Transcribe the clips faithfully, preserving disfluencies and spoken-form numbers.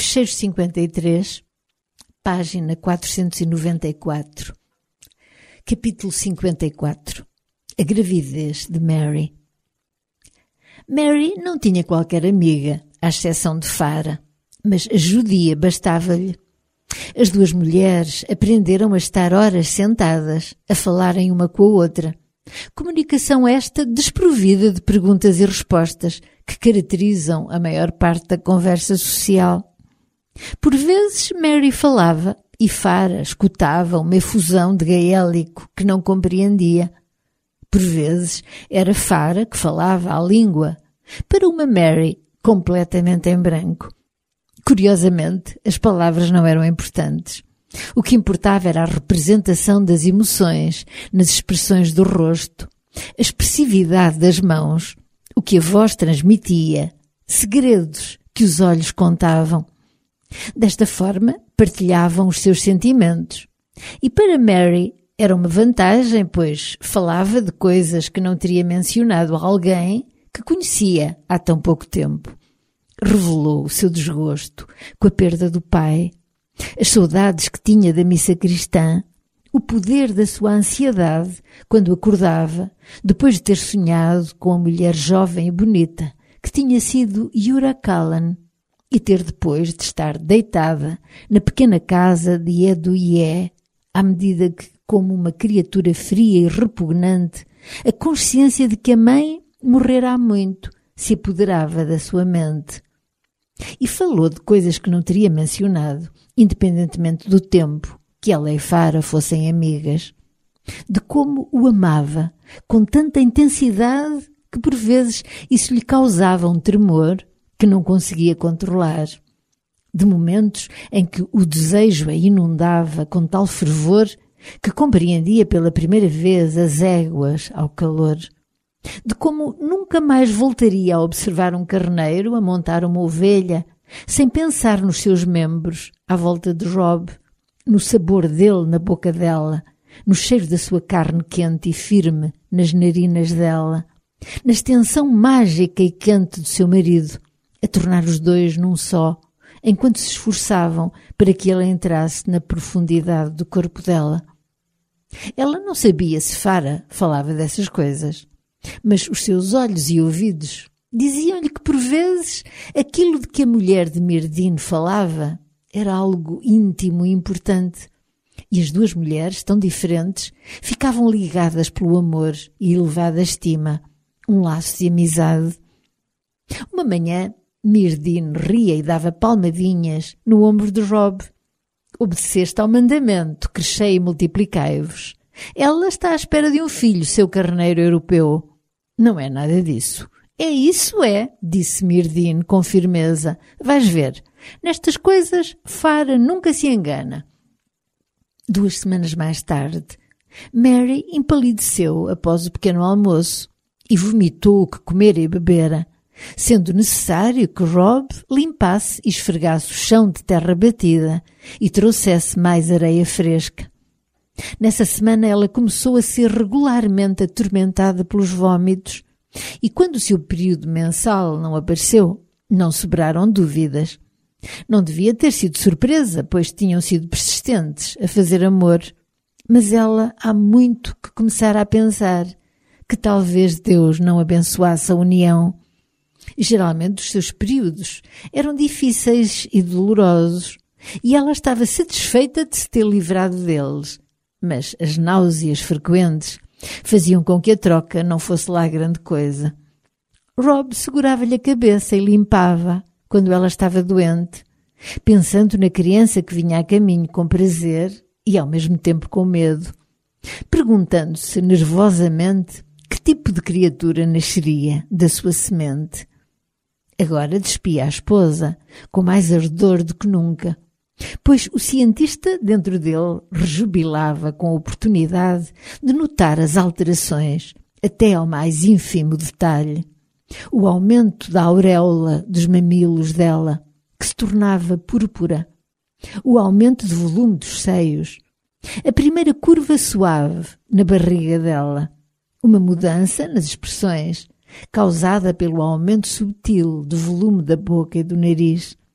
Fecheiro cinquenta e três, página quatrocentos e noventa e quatro. Capítulo cinquenta e quatro. A gravidez de Mary. Mary não tinha qualquer amiga, à exceção de Farah, mas a judia bastava-lhe. As duas mulheres aprenderam a estar horas sentadas, a falarem uma com a outra. Comunicação esta desprovida de perguntas e respostas que caracterizam a maior parte da conversa social. Por vezes Mary falava e Farah escutava uma efusão de gaélico que não compreendia. Por vezes era Farah que falava a língua, para uma Mary completamente em branco. Curiosamente, as palavras não eram importantes. O que importava era a representação das emoções nas expressões do rosto, a expressividade das mãos, o que a voz transmitia, segredos que os olhos contavam. Desta forma, partilhavam os seus sentimentos. E para Mary era uma vantagem, pois falava de coisas que não teria mencionado a alguém que conhecia há tão pouco tempo. Revelou o seu desgosto com a perda do pai, as saudades que tinha da missa cristã, o poder da sua ansiedade quando acordava, depois de ter sonhado com a mulher jovem e bonita que tinha sido Yura Callan, e ter depois de estar deitada na pequena casa de Edouié, à medida que, como uma criatura fria e repugnante, a consciência de que a mãe morrera há muito se apoderava da sua mente. E falou de coisas que não teria mencionado, independentemente do tempo que ela e Farah fossem amigas. De como o amava, com tanta intensidade que por vezes isso lhe causava um tremor que não conseguia controlar. De momentos em que o desejo a inundava com tal fervor que compreendia pela primeira vez as éguas ao calor. De como nunca mais voltaria a observar um carneiro a montar uma ovelha, sem pensar nos seus membros à volta de Rob, no sabor dele na boca dela, no cheiro da sua carne quente e firme nas narinas dela, na extensão mágica e quente do seu marido, a tornar os dois num só, enquanto se esforçavam para que ele entrasse na profundidade do corpo dela. Ela não sabia se Farah falava dessas coisas, mas os seus olhos e ouvidos diziam-lhe que por vezes aquilo de que a mulher de Myrdhinn falava era algo íntimo e importante, e as duas mulheres, tão diferentes, ficavam ligadas pelo amor e elevada estima, um laço de amizade. Uma manhã, Myrdhinn ria e dava palmadinhas no ombro de Rob. Obedeceste ao mandamento, crescei e multiplicai-vos. Ela está à espera de um filho, seu carneiro europeu. Não é nada disso. É isso é, disse Myrdhinn com firmeza. Vais ver, nestas coisas Farah nunca se engana. Duas semanas mais tarde, Mary empalideceu após o pequeno almoço e vomitou o que comera e bebera, sendo necessário que Rob limpasse e esfregasse o chão de terra batida e trouxesse mais areia fresca. Nessa semana ela começou a ser regularmente atormentada pelos vômitos e quando o seu período mensal não apareceu, não sobraram dúvidas. Não devia ter sido surpresa, pois tinham sido persistentes a fazer amor, mas ela há muito que começara a pensar que talvez Deus não abençoasse a união. Geralmente os seus períodos eram difíceis e dolorosos e ela estava satisfeita de se ter livrado deles, mas as náuseas frequentes faziam com que a troca não fosse lá grande coisa. Rob segurava-lhe a cabeça e limpava quando ela estava doente, pensando na criança que vinha a caminho com prazer e ao mesmo tempo com medo, perguntando-se nervosamente que tipo de criatura nasceria da sua semente. Agora despia a esposa, com mais ardor do que nunca, pois o cientista dentro dele rejubilava com a oportunidade de notar as alterações, até ao mais ínfimo detalhe. O aumento da auréola dos mamilos dela, que se tornava púrpura, o aumento de volume dos seios, a primeira curva suave na barriga dela, uma mudança nas expressões, causada pelo aumento subtil do volume da boca e do nariz.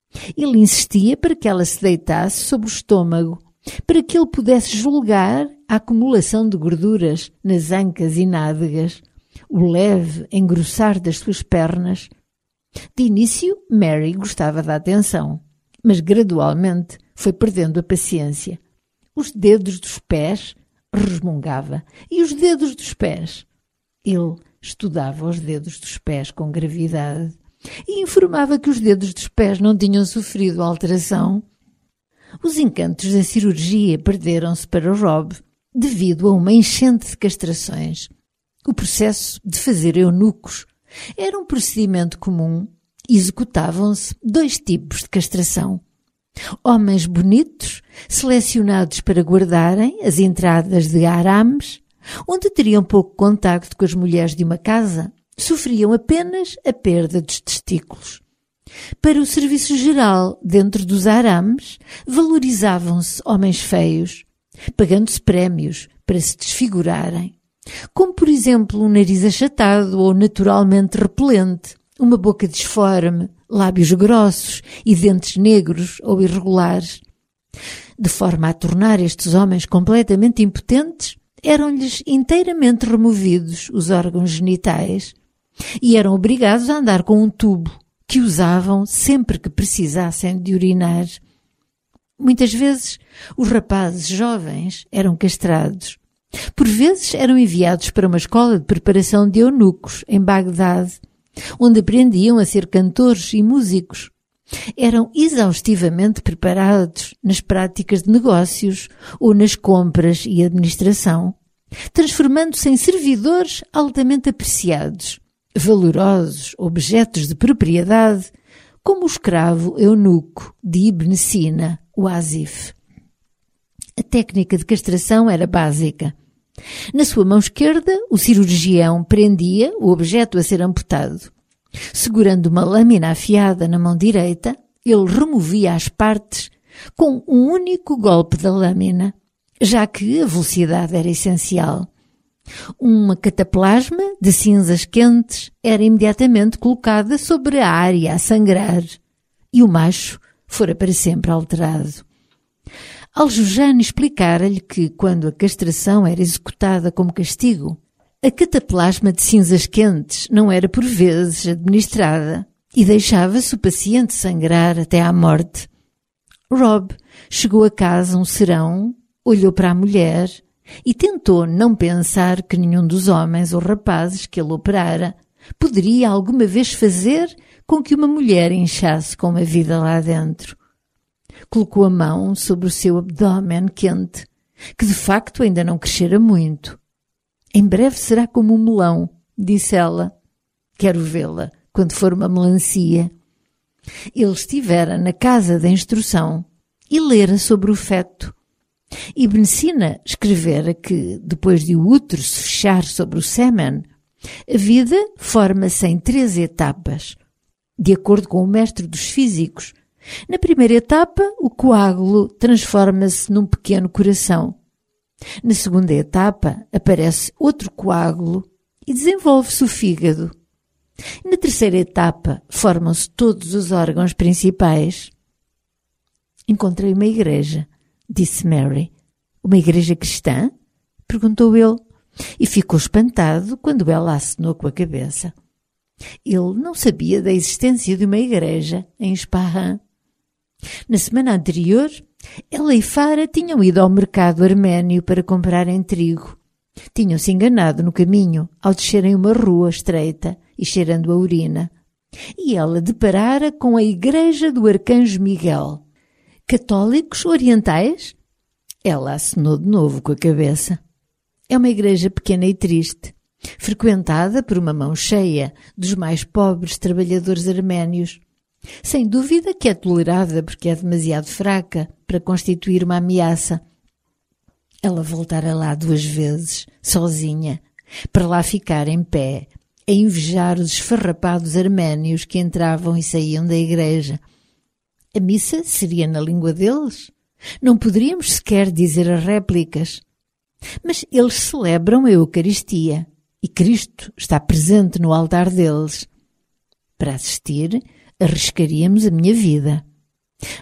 Ele insistia para que ela se deitasse sobre o estômago, para que ele pudesse julgar a acumulação de gorduras nas ancas e nádegas, o leve engrossar das suas pernas. De início, Mary gostava da atenção, mas gradualmente foi perdendo a paciência. Os dedos dos pés, resmungava, e os dedos dos pés. Ele estudava os dedos dos pés com gravidade e informava que os dedos dos pés não tinham sofrido alteração. Os encantos da cirurgia perderam-se para Rob devido a uma enchente de castrações. O processo de fazer eunucos era um procedimento comum e executavam-se dois tipos de castração. Homens bonitos, selecionados para guardarem as entradas de harames, onde teriam pouco contacto com as mulheres de uma casa, sofriam apenas a perda dos testículos. Para o serviço geral, dentro dos harames, valorizavam-se homens feios, pagando-se prémios para se desfigurarem, como por exemplo um nariz achatado ou naturalmente repelente, uma boca disforme, lábios grossos e dentes negros ou irregulares. De forma a tornar estes homens completamente impotentes, eram-lhes inteiramente removidos os órgãos genitais e eram obrigados a andar com um tubo que usavam sempre que precisassem de urinar. Muitas vezes, os rapazes jovens eram castrados. Por vezes eram enviados para uma escola de preparação de eunucos em Bagdade, onde aprendiam a ser cantores e músicos. Eram exaustivamente preparados nas práticas de negócios ou nas compras e administração, transformando-se em servidores altamente apreciados, valorosos objetos de propriedade, como o escravo eunuco de Ibn Sina, o Asif. A técnica de castração era básica. Na sua mão esquerda, o cirurgião prendia o objeto a ser amputado. Segurando uma lâmina afiada na mão direita, ele removia as partes com um único golpe da lâmina, já que a velocidade era essencial. Uma cataplasma de cinzas quentes era imediatamente colocada sobre a área a sangrar e o macho fora para sempre alterado. Aljujane explicara-lhe que, quando a castração era executada como castigo, a cataplasma de cinzas quentes não era por vezes administrada e deixava-se o paciente sangrar até à morte. Rob chegou a casa um serão, olhou para a mulher e tentou não pensar que nenhum dos homens ou rapazes que ele operara poderia alguma vez fazer com que uma mulher inchasse com a vida lá dentro. Colocou a mão sobre o seu abdômen quente, que de facto ainda não crescera muito. Em breve será como um melão, disse ela. Quero vê-la quando for uma melancia. Ele estivera na casa da instrução e lera sobre o feto. Ibn Sina escrevera que, depois de o útero se fechar sobre o sêmen, a vida forma-se em três etapas, de acordo com o mestre dos físicos. Na primeira etapa, o coágulo transforma-se num pequeno coração. Na segunda etapa, aparece outro coágulo e desenvolve-se o fígado. Na terceira etapa, formam-se todos os órgãos principais. Encontrei uma igreja, disse Mary. Uma igreja cristã? Perguntou ele, e ficou espantado quando ela acenou com a cabeça. Ele não sabia da existência de uma igreja em Ispahan. Na semana anterior, ela e Farah tinham ido ao mercado arménio para comprarem trigo. Tinham-se enganado no caminho ao descerem uma rua estreita e cheirando a urina. E ela deparara com a igreja do Arcanjo Miguel. Católicos orientais? Ela acenou de novo com a cabeça. É uma igreja pequena e triste, frequentada por uma mão cheia dos mais pobres trabalhadores arménios. Sem dúvida que é tolerada porque é demasiado fraca para constituir uma ameaça. Ela voltara lá duas vezes, sozinha, para lá ficar em pé, a invejar os esfarrapados arménios que entravam e saíam da igreja. A missa seria na língua deles? Não poderíamos sequer dizer as réplicas. Mas eles celebram a Eucaristia e Cristo está presente no altar deles. Para assistir, arriscaríamos a minha vida,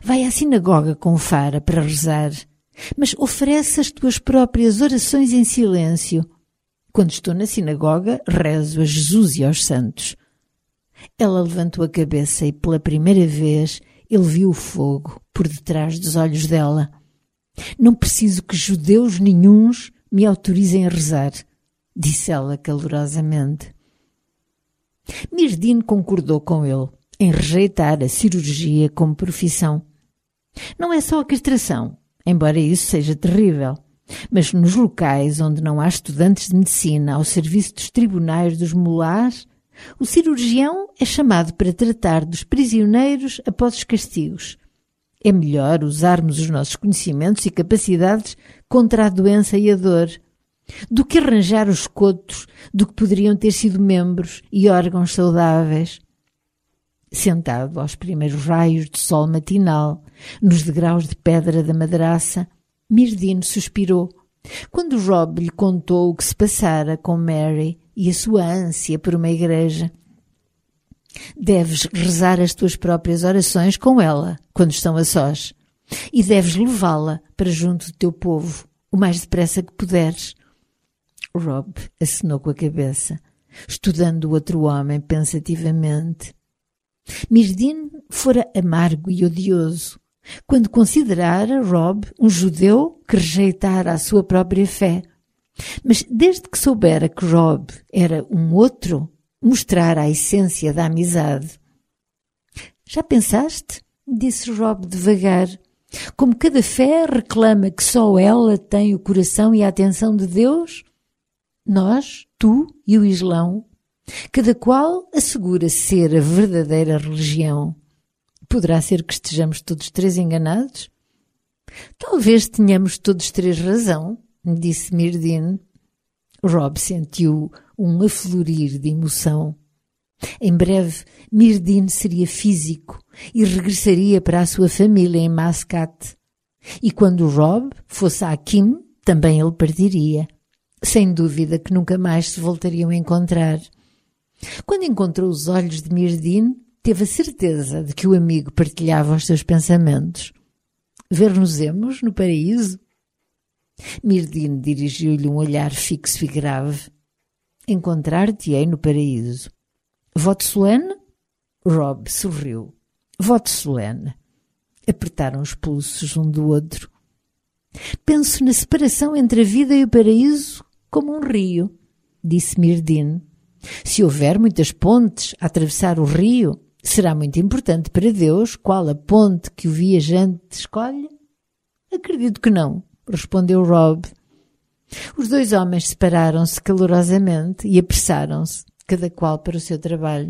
vai à sinagoga com Fara para rezar, mas oferece as tuas próprias orações em silêncio. Quando estou na sinagoga, rezo a Jesus e aos santos. Ela levantou a cabeça e, pela primeira vez, ele viu o fogo por detrás dos olhos dela. Não preciso que judeus nenhuns me autorizem a rezar, disse ela calorosamente. Mirdine concordou com ele em rejeitar a cirurgia como profissão. Não é só a castração, embora isso seja terrível, mas nos locais onde não há estudantes de medicina ao serviço dos tribunais dos mulás, o cirurgião é chamado para tratar dos prisioneiros após os castigos. É melhor usarmos os nossos conhecimentos e capacidades contra a doença e a dor, do que arranjar os cotos do que poderiam ter sido membros e órgãos saudáveis. Sentado aos primeiros raios de sol matinal, nos degraus de pedra da madraça, Mirdine suspirou, quando Rob lhe contou o que se passara com Mary e a sua ânsia por uma igreja. Deves rezar as tuas próprias orações com ela, quando estão a sós, e deves levá-la para junto do teu povo, o mais depressa que puderes. Rob acenou com a cabeça, estudando o outro homem pensativamente. Mirdine fora amargo e odioso, quando considerara Rob um judeu que rejeitara a sua própria fé. Mas desde que soubera que Rob era um outro, mostrara a essência da amizade. Já pensaste? Disse Rob devagar. Como cada fé reclama que só ela tem o coração e a atenção de Deus? Nós, tu e o Islão, cada qual assegura ser a verdadeira religião. Poderá ser que estejamos todos três enganados? Talvez tenhamos todos três razão, disse Mirdine. Rob sentiu um aflorir de emoção. Em breve, Mirdine seria físico e regressaria para a sua família em Mascate. E quando Rob fosse a Kim, também ele partiria. Sem dúvida que nunca mais se voltariam a encontrar. Quando encontrou os olhos de Mirdine, teve a certeza de que o amigo partilhava os seus pensamentos. Ver-nos-emos no paraíso? Mirdine dirigiu-lhe um olhar fixo e grave. Encontrar-te-ei no paraíso. Voto solene? Rob sorriu. Voto solene. Apertaram os pulsos um do outro. Penso na separação entre a vida e o paraíso como um rio, disse Mirdine. Se houver muitas pontes a atravessar o rio, será muito importante para Deus qual a ponte que o viajante escolhe? Acredito que não, respondeu Rob. Os dois homens separaram-se calorosamente e apressaram-se, cada qual para o seu trabalho.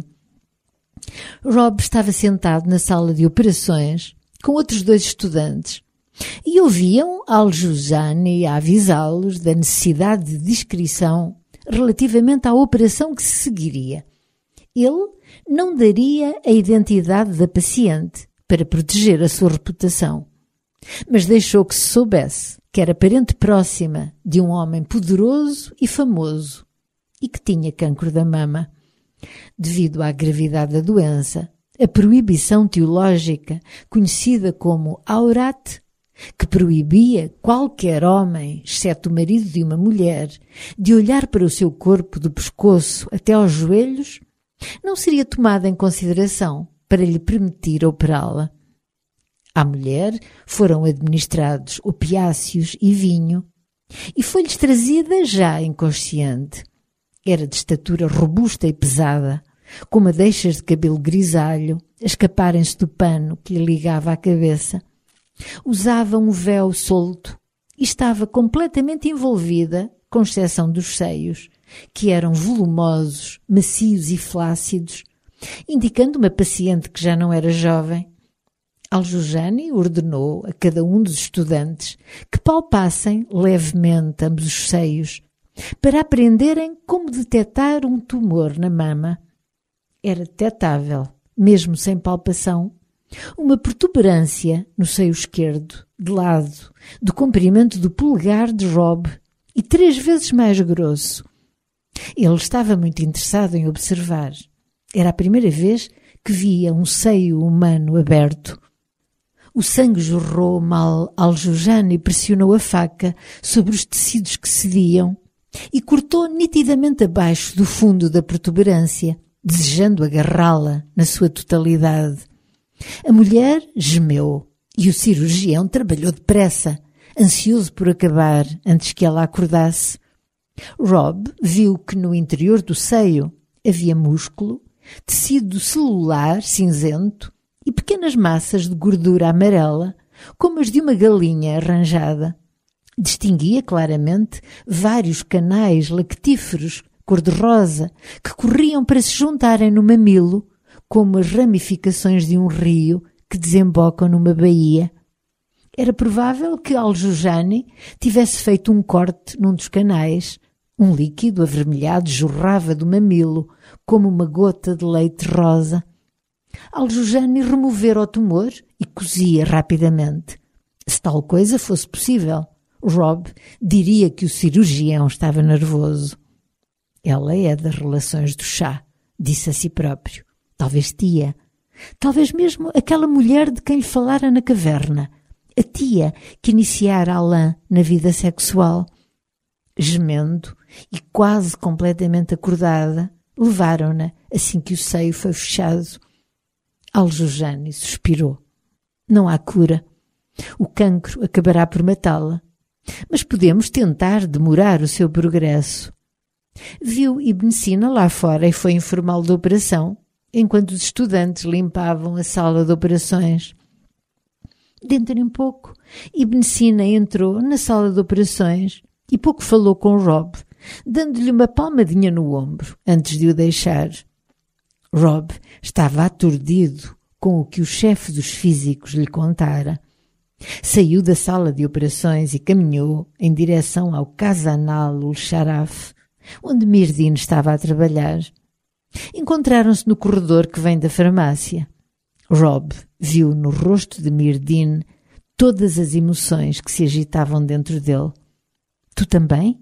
Rob estava sentado na sala de operações com outros dois estudantes e ouviam Al-Juzani a avisá-los da necessidade de discrição relativamente à operação que se seguiria. Ele não daria a identidade da paciente para proteger a sua reputação, mas deixou que se soubesse que era parente próxima de um homem poderoso e famoso e que tinha cancro da mama. Devido à gravidade da doença, a proibição teológica, conhecida como Aurat, que proibia qualquer homem, exceto o marido de uma mulher, de olhar para o seu corpo do pescoço até aos joelhos, não seria tomada em consideração para lhe permitir operá-la. À mulher foram administrados opiáceos e vinho, e foi-lhes trazida já inconsciente. Era de estatura robusta e pesada, com madeixas de cabelo grisalho a escaparem-se do pano que lhe ligava à cabeça. Usava um véu solto e estava completamente envolvida, com exceção dos seios, que eram volumosos, macios e flácidos, indicando uma paciente que já não era jovem. Al-Juzani ordenou a cada um dos estudantes que palpassem levemente ambos os seios, para aprenderem como detectar um tumor na mama. Era detectável, mesmo sem palpação, uma protuberância no seio esquerdo, de lado, do comprimento do polegar de Rob e três vezes mais grosso. Ele estava muito interessado em observar. Era a primeira vez que via um seio humano aberto. O sangue jorrou mal aljujano e pressionou a faca sobre os tecidos que cediam e cortou nitidamente abaixo do fundo da protuberância, desejando agarrá-la na sua totalidade. A mulher gemeu e o cirurgião trabalhou depressa, ansioso por acabar antes que ela acordasse. Rob viu que no interior do seio havia músculo, tecido celular cinzento e pequenas massas de gordura amarela, como as de uma galinha arranjada. Distinguia claramente vários canais lactíferos cor-de-rosa que corriam para se juntarem no mamilo, como as ramificações de um rio que desembocam numa baía. Era provável que Al-Jujani tivesse feito um corte num dos canais. Um líquido avermelhado jorrava do mamilo, como uma gota de leite rosa. Al-Jujani removera o tumor e cosia rapidamente. Se tal coisa fosse possível, Rob diria que o cirurgião estava nervoso. Ela é das relações do chá, disse a si próprio. Talvez tia. Talvez mesmo aquela mulher de quem lhe falara na caverna. A tia que iniciara Alain na vida sexual. Gemendo e quase completamente acordada, levaram-na assim que o seio foi fechado. Al-Jujani suspirou. Não há cura. O cancro acabará por matá-la. Mas podemos tentar demorar o seu progresso. Viu Ibn Sina lá fora e foi informá-lo da operação, enquanto os estudantes limpavam a sala de operações. Dentro de um pouco, Ibn Sina entrou na sala de operações e pouco falou com Rob, dando-lhe uma palmadinha no ombro antes de o deixar. Rob estava aturdido com o que o chefe dos físicos lhe contara. Saiu da sala de operações e caminhou em direção ao Casanal ul Sharaf, onde Mirdin estava a trabalhar. Encontraram-se no corredor que vem da farmácia. Rob viu no rosto de Mirdin todas as emoções que se agitavam dentro dele. Tu também?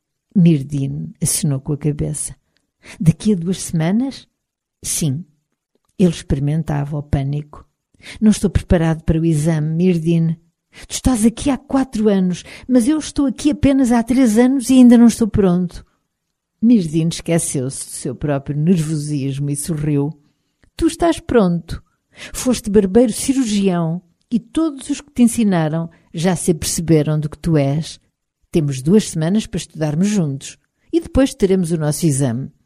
Mirdin acenou com a cabeça. Daqui a duas semanas? Sim. Ele experimentava o pânico. Não estou preparado para o exame, Mirdin. Tu estás aqui há quatro anos, mas eu estou aqui apenas há três anos e ainda não estou pronto. Mirdin esqueceu-se do seu próprio nervosismo e sorriu. Tu estás pronto. Foste barbeiro cirurgião e todos os que te ensinaram já se aperceberam do que tu és. Temos duas semanas para estudarmos juntos e depois teremos o nosso exame.